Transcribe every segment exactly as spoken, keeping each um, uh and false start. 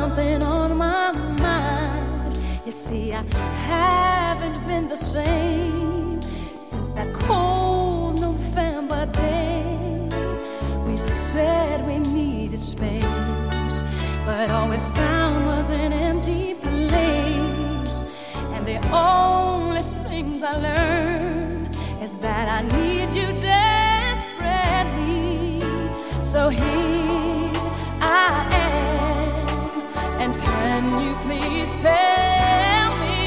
something on my mind. You see, I haven't been the same since that cold November day. We said we needed space, but all we found was an empty place. And the only things I learned is that I need you desperately. So here I am, and can you please tell me,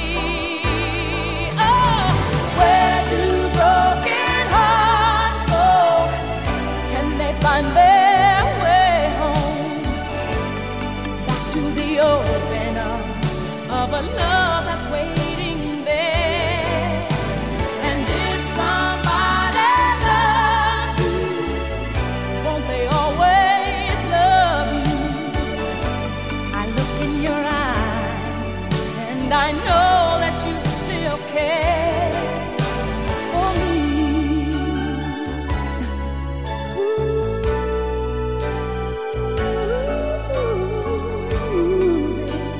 oh, where do broken hearts go? Can they find their way home? Back to the open arms of a love that's waiting there. And if somebody loves you, won't they always love you? I look in your eyes and I know that you still care for me. Ooh,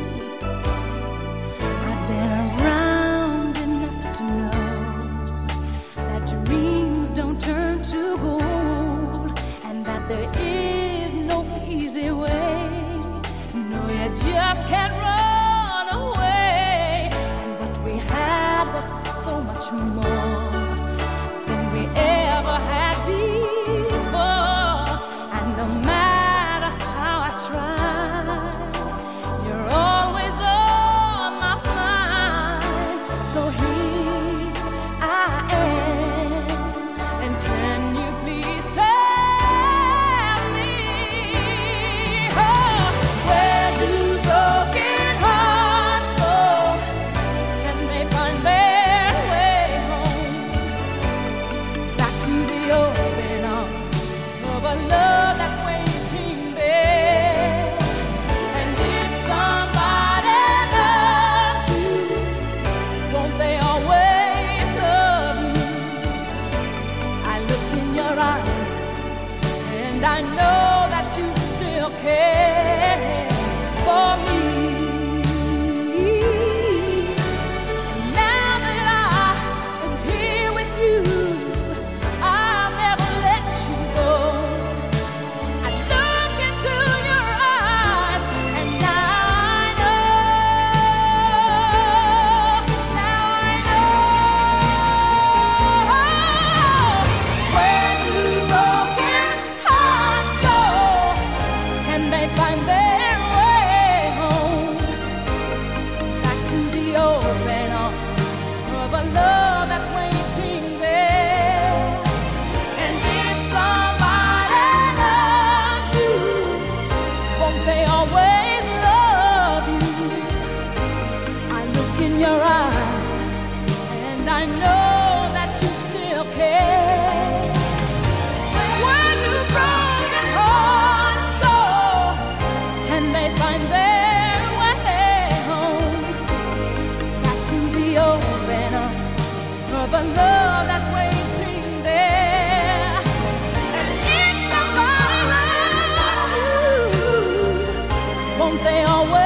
I've been around enough to know that dreams don't turn to gold, and that there is no easy way. No, you just can't run away. And what we had was so much more than we ever had before. And no matter how I try, you're always on my mind. So here I am, and can you please tell me, oh, where do broken hearts go? Can they find their way home? Back to the open arms of a love that's waiting there. And if somebody loves you, won't they always love you? I look in your eyes and I know that you still care for me. Now that I am here with you, I'll never let you go. I look into your eyes and now I know, now I know. Where do broken hearts go? Can they find their way home? Back to the open arms of a love that's waiting there. And if somebody loves you, won't they always love you? I look in your eyes and I know that you still care. Where do broken hearts go? Can they find their way home? Back to the open arms of a love that's waiting there. And if somebody loves you, won't they always